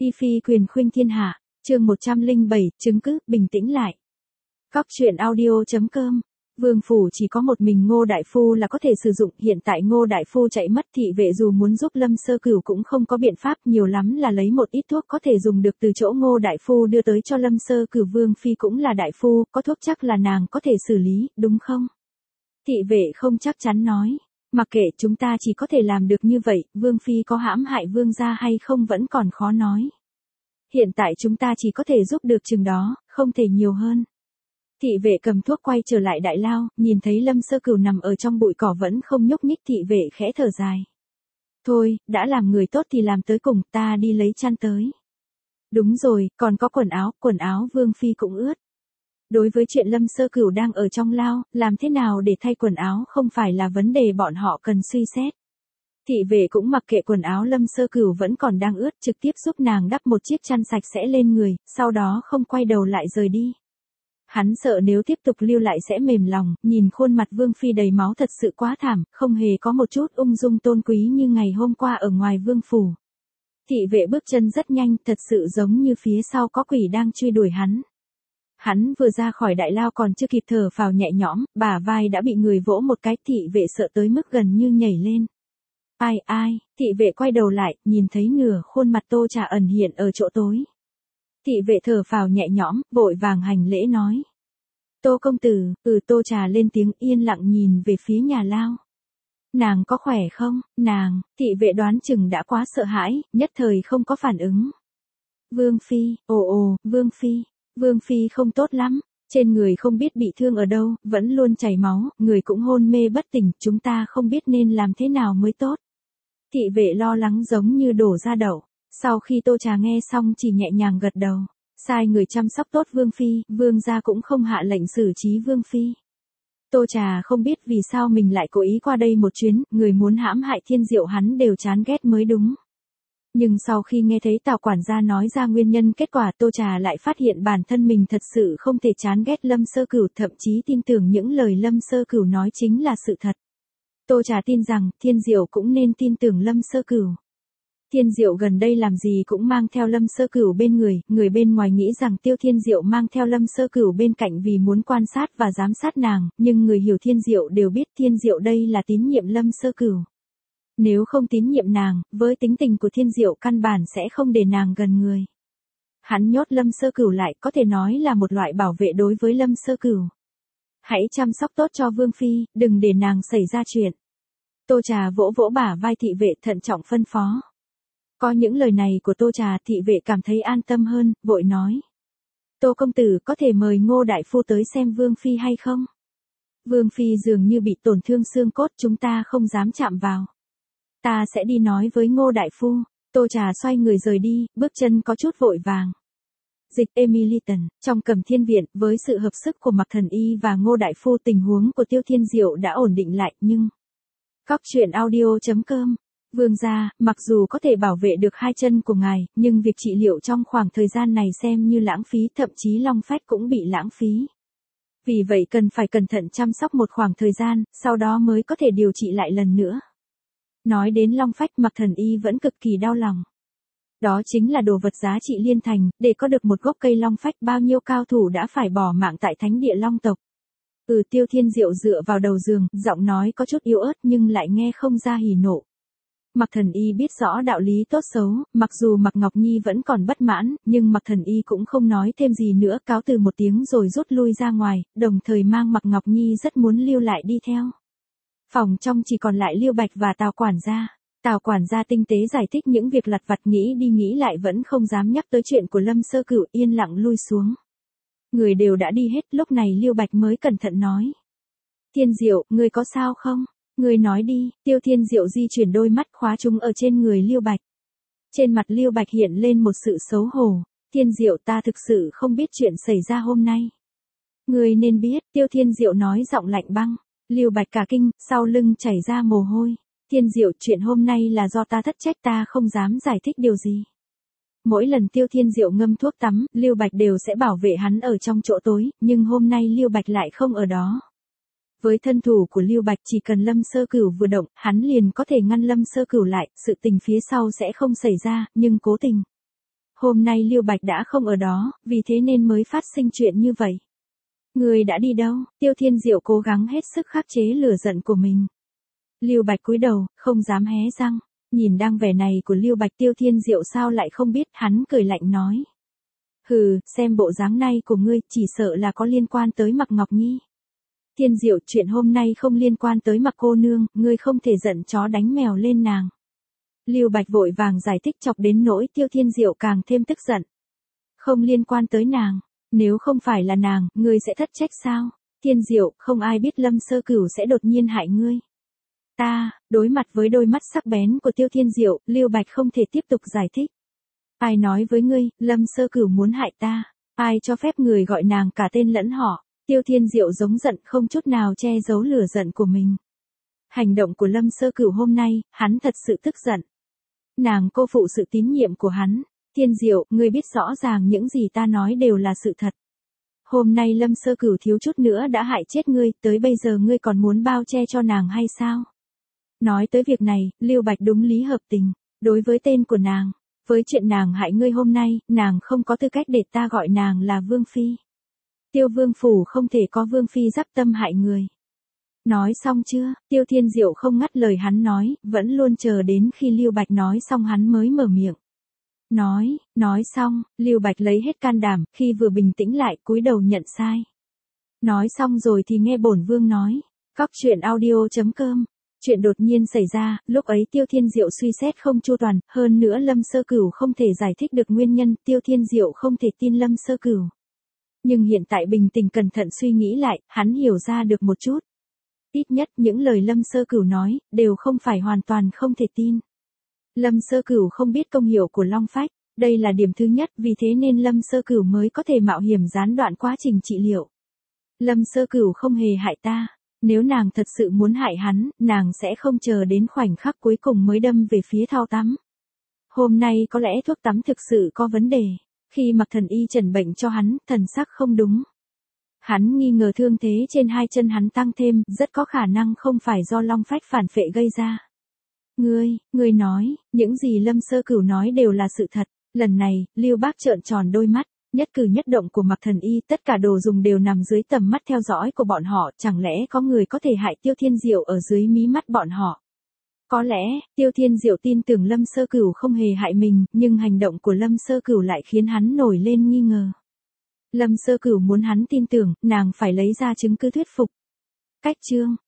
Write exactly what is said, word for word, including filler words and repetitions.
Y phi quyền khuynh thiên hạ, chương một trăm lẻ bảy, chứng cứ, bình tĩnh lại. Góc truyện audio.com. Vương phủ chỉ có một mình Ngô Đại Phu là có thể sử dụng, hiện tại Ngô Đại Phu chạy mất, thị vệ dù muốn giúp Lâm Sơ Cửu cũng không có biện pháp, nhiều lắm là lấy một ít thuốc có thể dùng được từ chỗ Ngô Đại Phu đưa tới cho Lâm Sơ Cửu. Vương phi cũng là đại phu, có thuốc chắc là nàng có thể xử lý, đúng không? Thị vệ không chắc chắn nói, mặc kệ, chúng ta chỉ có thể làm được như vậy, Vương phi có hãm hại Vương gia hay không vẫn còn khó nói. Hiện tại chúng ta chỉ có thể giúp được chừng đó, không thể nhiều hơn. Thị vệ cầm thuốc quay trở lại đại lao, nhìn thấy Lâm Sơ Cửu nằm ở trong bụi cỏ vẫn không nhúc nhích, thị vệ khẽ thở dài. Thôi, đã làm người tốt thì làm tới cùng, ta đi lấy chăn tới. Đúng rồi, còn có quần áo, quần áo Vương phi cũng ướt. Đối với chuyện Lâm Sơ Cửu đang ở trong lao, làm thế nào để thay quần áo không phải là vấn đề bọn họ cần suy xét. Thị vệ cũng mặc kệ quần áo Lâm Sơ Cửu vẫn còn đang ướt, trực tiếp giúp nàng đắp một chiếc chăn sạch sẽ lên người, sau đó không quay đầu lại rời đi. Hắn sợ nếu tiếp tục lưu lại sẽ mềm lòng, nhìn khuôn mặt Vương phi đầy máu thật sự quá thảm, không hề có một chút ung dung tôn quý như ngày hôm qua ở ngoài vương phủ. Thị vệ bước chân rất nhanh, thật sự giống như phía sau có quỷ đang truy đuổi hắn. Hắn vừa ra khỏi đại lao còn chưa kịp thở phào nhẹ nhõm, bả vai đã bị người vỗ một cái, thị vệ sợ tới mức gần như nhảy lên. Ai ai, thị vệ quay đầu lại, nhìn thấy nửa khuôn mặt Tô Trà ẩn hiện ở chỗ tối. Thị vệ thở phào nhẹ nhõm, vội vàng hành lễ nói. Tô công tử, ừ Tô Trà lên tiếng yên lặng nhìn về phía nhà lao. Nàng có khỏe không, nàng, thị vệ đoán chừng đã quá sợ hãi, nhất thời không có phản ứng. Vương phi, ồ ồ, Vương phi, Vương phi không tốt lắm, trên người không biết bị thương ở đâu, vẫn luôn chảy máu, người cũng hôn mê bất tỉnh, chúng ta không biết nên làm thế nào mới tốt. Thị vệ lo lắng giống như đổ ra đậu. Sau khi Tô Trà nghe xong chỉ nhẹ nhàng gật đầu, sai người chăm sóc tốt Vương phi, Vương gia cũng không hạ lệnh xử trí Vương phi. Tô Trà không biết vì sao mình lại cố ý qua đây một chuyến, người muốn hãm hại Thiên Diệu hắn đều chán ghét mới đúng. Nhưng sau khi nghe thấy Tào quản gia nói ra nguyên nhân kết quả, Tô Trà lại phát hiện bản thân mình thật sự không thể chán ghét Lâm Sơ Cửu, thậm chí tin tưởng những lời Lâm Sơ Cửu nói chính là sự thật. Tô Trà tin rằng Thiên Diệu cũng nên tin tưởng Lâm Sơ Cửu. Thiên Diệu gần đây làm gì cũng mang theo Lâm Sơ Cửu bên người, người bên ngoài nghĩ rằng Tiêu Thiên Diệu mang theo Lâm Sơ Cửu bên cạnh vì muốn quan sát và giám sát nàng, nhưng người hiểu Thiên Diệu đều biết Thiên Diệu đây là tín nhiệm Lâm Sơ Cửu. Nếu không tín nhiệm nàng, với tính tình của Thiên Diệu căn bản sẽ không để nàng gần người. Hắn nhốt Lâm Sơ Cửu lại, có thể nói là một loại bảo vệ đối với Lâm Sơ Cửu. Hãy chăm sóc tốt cho Vương phi, đừng để nàng xảy ra chuyện. Tô Trà vỗ vỗ bả vai thị vệ thận trọng phân phó. Có những lời này của Tô Trà, thị vệ cảm thấy an tâm hơn, vội nói. Tô công tử có thể mời Ngô Đại Phu tới xem Vương phi hay không? Vương phi dường như bị tổn thương xương cốt, chúng ta không dám chạm vào. Ta sẽ đi nói với Ngô Đại Phu. Tô Trà xoay người rời đi, bước chân có chút vội vàng. Dịch Emiliton, trong Cẩm Thiên Viện, với sự hợp sức của Mạc Thần Y và Ngô Đại Phu, tình huống của Tiêu Thiên Diệu đã ổn định lại, nhưng... Góc truyện audio.com. Vương gia, mặc dù có thể bảo vệ được hai chân của ngài, nhưng việc trị liệu trong khoảng thời gian này xem như lãng phí, thậm chí long phách cũng bị lãng phí. Vì vậy cần phải cẩn thận chăm sóc một khoảng thời gian, sau đó mới có thể điều trị lại lần nữa. Nói đến long phách, Mạc Thần Y vẫn cực kỳ đau lòng. Đó chính là đồ vật giá trị liên thành, để có được một gốc cây long phách bao nhiêu cao thủ đã phải bỏ mạng tại thánh địa long tộc. Ừ Tiêu Thiên Diệu dựa vào đầu giường, giọng nói có chút yếu ớt nhưng lại nghe không ra hỉ nộ. Mạc Thần Y biết rõ đạo lý tốt xấu, mặc dù Mạc Ngọc Nhi vẫn còn bất mãn, nhưng Mạc Thần Y cũng không nói thêm gì nữa, cáo từ một tiếng rồi rút lui ra ngoài, đồng thời mang Mạc Ngọc Nhi rất muốn lưu lại đi theo. Phòng trong chỉ còn lại Liêu Bạch và Tào quản gia. Tào quản gia tinh tế giải thích những việc lặt vặt, nghĩ đi nghĩ lại vẫn không dám nhắc tới chuyện của Lâm Sơ Cửu, yên lặng lui xuống. Người đều đã đi hết, lúc này Liêu Bạch mới cẩn thận nói. Thiên Diệu, ngươi có sao không? Ngươi nói đi. Tiêu Thiên Diệu di chuyển đôi mắt khóa chúng ở trên người Liêu Bạch. Trên mặt Liêu Bạch hiện lên một sự xấu hổ. Thiên Diệu, ta thực sự không biết chuyện xảy ra hôm nay. Ngươi nên biết, Tiêu Thiên Diệu nói giọng lạnh băng. Liêu Bạch cả kinh, sau lưng chảy ra mồ hôi. Thiên Diệu, chuyện hôm nay là do ta thất trách, ta không dám giải thích điều gì. Mỗi lần Tiêu Thiên Diệu ngâm thuốc tắm, Liêu Bạch đều sẽ bảo vệ hắn ở trong chỗ tối, nhưng hôm nay Liêu Bạch lại không ở đó. Với thân thủ của Liêu Bạch, chỉ cần Lâm Sơ Cửu vừa động, hắn liền có thể ngăn Lâm Sơ Cửu lại, sự tình phía sau sẽ không xảy ra, nhưng cố tình. Hôm nay Lưu Bạch đã không ở đó, vì thế nên mới phát sinh chuyện như vậy. Người đã đi đâu? Tiêu Thiên Diệu cố gắng hết sức khắc chế lửa giận của mình. Lưu Bạch cúi đầu, không dám hé răng. Nhìn đang vẻ này của Lưu Bạch, Tiêu Thiên Diệu sao lại không biết, hắn cười lạnh nói. Hừ, xem bộ dáng này của ngươi, chỉ sợ là có liên quan tới Mạc Ngọc Nhi. Thiên Diệu, chuyện hôm nay không liên quan tới Mạc cô nương, ngươi không thể giận chó đánh mèo lên nàng. Lưu Bạch vội vàng giải thích, chọc đến nỗi Tiêu Thiên Diệu càng thêm tức giận. Không liên quan tới nàng, nếu không phải là nàng, ngươi sẽ thất trách sao? Thiên Diệu, không ai biết Lâm Sơ Cửu sẽ đột nhiên hại ngươi. Ta, đối mặt với đôi mắt sắc bén của Tiêu Thiên Diệu, Lưu Bạch không thể tiếp tục giải thích. Ai nói với ngươi, Lâm Sơ Cửu muốn hại ta? Ai cho phép người gọi nàng cả tên lẫn họ? Tiêu Thiên Diệu giống giận, không chút nào che giấu lửa giận của mình. Hành động của Lâm Sơ Cửu hôm nay, hắn thật sự tức giận. Nàng cô phụ sự tín nhiệm của hắn. Thiên Diệu, ngươi biết rõ ràng những gì ta nói đều là sự thật. Hôm nay Lâm Sơ Cửu thiếu chút nữa đã hại chết ngươi, tới bây giờ ngươi còn muốn bao che cho nàng hay sao? Nói tới việc này, Lưu Bạch đúng lý hợp tình. Đối với tên của nàng, với chuyện nàng hại ngươi hôm nay, nàng không có tư cách để ta gọi nàng là Vương Phi. Tiêu Vương Phủ không thể có Vương Phi giáp tâm hại người. Nói xong chưa? Tiêu Thiên Diệu không ngắt lời hắn nói, vẫn luôn chờ đến khi Lưu Bạch nói xong hắn mới mở miệng. Nói, nói xong, Lưu Bạch lấy hết can đảm, khi vừa bình tĩnh lại, cúi đầu nhận sai. Nói xong rồi thì nghe bổn vương nói. Cóc truyện audio chấm com. Chuyện đột nhiên xảy ra, lúc ấy Tiêu Thiên Diệu suy xét không chu toàn, hơn nữa Lâm Sơ Cửu không thể giải thích được nguyên nhân, Tiêu Thiên Diệu không thể tin Lâm Sơ Cửu. Nhưng hiện tại bình tĩnh cẩn thận suy nghĩ lại, hắn hiểu ra được một chút. Ít nhất những lời Lâm Sơ Cửu nói, đều không phải hoàn toàn không thể tin. Lâm Sơ Cửu không biết công hiệu của Long Phách, đây là điểm thứ nhất, vì thế nên Lâm Sơ Cửu mới có thể mạo hiểm gián đoạn quá trình trị liệu. Lâm Sơ Cửu không hề hại ta, nếu nàng thật sự muốn hại hắn, nàng sẽ không chờ đến khoảnh khắc cuối cùng mới đâm về phía thau tắm. Hôm nay có lẽ thuốc tắm thực sự có vấn đề, khi Mạc Thần Y chẩn bệnh cho hắn, thần sắc không đúng. Hắn nghi ngờ thương thế trên hai chân hắn tăng thêm, rất có khả năng không phải do Long Phách phản phệ gây ra. Ngươi, ngươi nói, những gì Lâm Sơ Cửu nói đều là sự thật. Lần này, Lưu Bác trợn tròn đôi mắt, nhất cử nhất động của Mạc Thần Y, tất cả đồ dùng đều nằm dưới tầm mắt theo dõi của bọn họ, chẳng lẽ có người có thể hại Tiêu Thiên Diệu ở dưới mí mắt bọn họ? Có lẽ, Tiêu Thiên Diệu tin tưởng Lâm Sơ Cửu không hề hại mình, nhưng hành động của Lâm Sơ Cửu lại khiến hắn nổi lên nghi ngờ. Lâm Sơ Cửu muốn hắn tin tưởng, nàng phải lấy ra chứng cứ thuyết phục. Cách chương